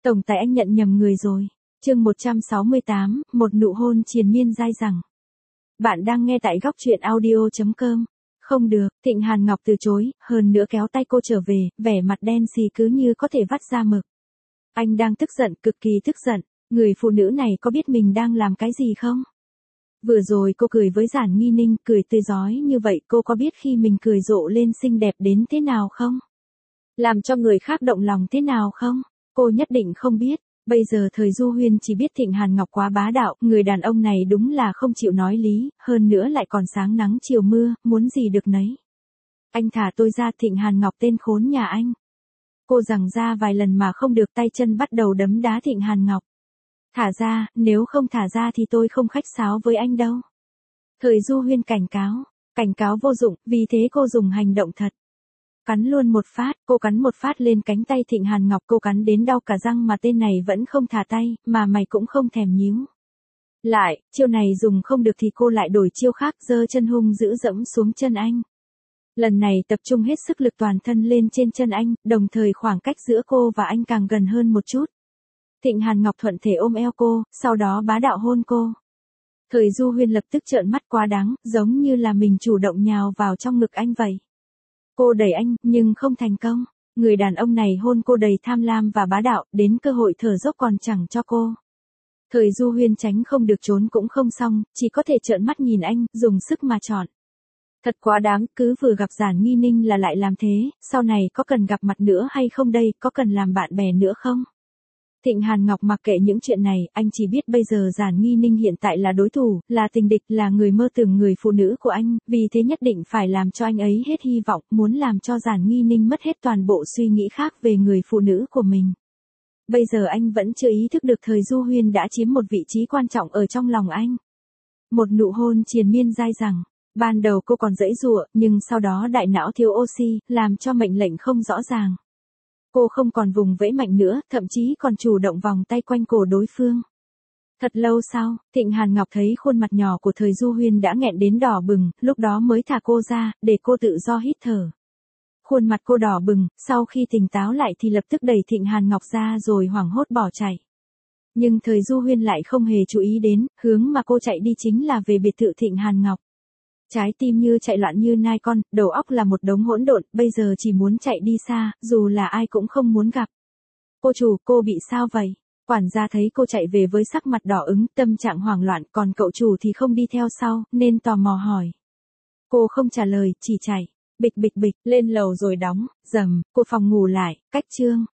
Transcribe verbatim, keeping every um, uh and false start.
Tổng tài anh nhận nhầm người rồi. Chương một trăm sáu mươi tám, một nụ hôn triền miên dai dẳng. Bạn đang nghe tại góc truyện audio chấm com. Không được, Thịnh Hàn Ngọc từ chối, hơn nữa kéo tay cô trở về, vẻ mặt đen xì cứ như có thể vắt ra mực. Anh đang tức giận, cực kỳ tức giận. Người phụ nữ này có biết mình đang làm cái gì không? Vừa rồi cô cười với Giản Nghi Ninh, cười tươi rói như vậy, cô có biết khi mình cười rộ lên xinh đẹp đến thế nào không? Làm cho người khác động lòng thế nào không? Cô nhất định không biết. Bây giờ thời Du Huyên chỉ biết Thịnh Hàn Ngọc quá bá đạo, người đàn ông này đúng là không chịu nói lý, hơn nữa lại còn sáng nắng chiều mưa, muốn gì được nấy. Anh thả tôi ra, Thịnh Hàn Ngọc tên khốn nhà anh. Cô giằng ra vài lần mà không được, tay chân bắt đầu đấm đá Thịnh Hàn Ngọc. Thả ra, nếu không thả ra thì tôi không khách sáo với anh đâu. Thời Du Huyên cảnh cáo, cảnh cáo vô dụng, vì thế cô dùng hành động thật. Cắn luôn một phát, cô cắn một phát lên cánh tay Thịnh Hàn Ngọc, cô cắn đến đau cả răng mà tên này vẫn không thả tay, mà mày cũng không thèm nhíu. Lại, chiêu này dùng không được thì cô lại đổi chiêu khác, giơ chân hung dữ dẫm xuống chân anh. Lần này tập trung hết sức lực toàn thân lên trên chân anh, đồng thời khoảng cách giữa cô và anh càng gần hơn một chút. Thịnh Hàn Ngọc thuận thể ôm eo cô, sau đó bá đạo hôn cô. Thời Du Huyên lập tức trợn mắt quá đáng, giống như là mình chủ động nhào vào trong ngực anh vậy. Cô đẩy anh, nhưng không thành công. Người đàn ông này hôn cô đầy tham lam và bá đạo, đến cơ hội thở dốc còn chẳng cho cô. Thời Du Huyên tránh không được trốn cũng không xong, chỉ có thể trợn mắt nhìn anh, dùng sức mà chọn. Thật quá đáng, cứ vừa gặp Giản Nghi Ninh là lại làm thế, sau này có cần gặp mặt nữa hay không đây, có cần làm bạn bè nữa không? Thịnh Hàn Ngọc mặc kệ những chuyện này, anh chỉ biết bây giờ Giản Nghi Ninh hiện tại là đối thủ, là tình địch, là người mơ tưởng người phụ nữ của anh, vì thế nhất định phải làm cho anh ấy hết hy vọng, muốn làm cho Giản Nghi Ninh mất hết toàn bộ suy nghĩ khác về người phụ nữ của mình. Bây giờ anh vẫn chưa ý thức được thời Du Huyên đã chiếm một vị trí quan trọng ở trong lòng anh. Một nụ hôn triền miên dai dẳng. Ban đầu cô còn giãy giụa, nhưng sau đó đại não thiếu oxy, làm cho mệnh lệnh không rõ ràng. Cô không còn vùng vẫy mạnh nữa, thậm chí còn chủ động vòng tay quanh cổ đối phương. Thật lâu sau, Thịnh Hàn Ngọc thấy khuôn mặt nhỏ của thời Du Huyên đã nghẹn đến đỏ bừng, lúc đó mới thả cô ra, để cô tự do hít thở. Khuôn mặt cô đỏ bừng, sau khi tỉnh táo lại thì lập tức đẩy Thịnh Hàn Ngọc ra rồi hoảng hốt bỏ chạy. Nhưng thời Du Huyên lại không hề chú ý đến, hướng mà cô chạy đi chính là về biệt thự Thịnh Hàn Ngọc. Trái tim như chạy loạn như nai con, đầu óc là một đống hỗn độn, bây giờ chỉ muốn chạy đi xa, dù là ai cũng không muốn gặp. Cô chủ, cô bị sao vậy? Quản gia thấy cô chạy về với sắc mặt đỏ ửng, tâm trạng hoảng loạn, còn cậu chủ thì không đi theo sau, nên tò mò hỏi. Cô không trả lời, chỉ chạy. Bịch bịch bịch, lên lầu rồi đóng, dầm, cô phòng ngủ lại, cách chương.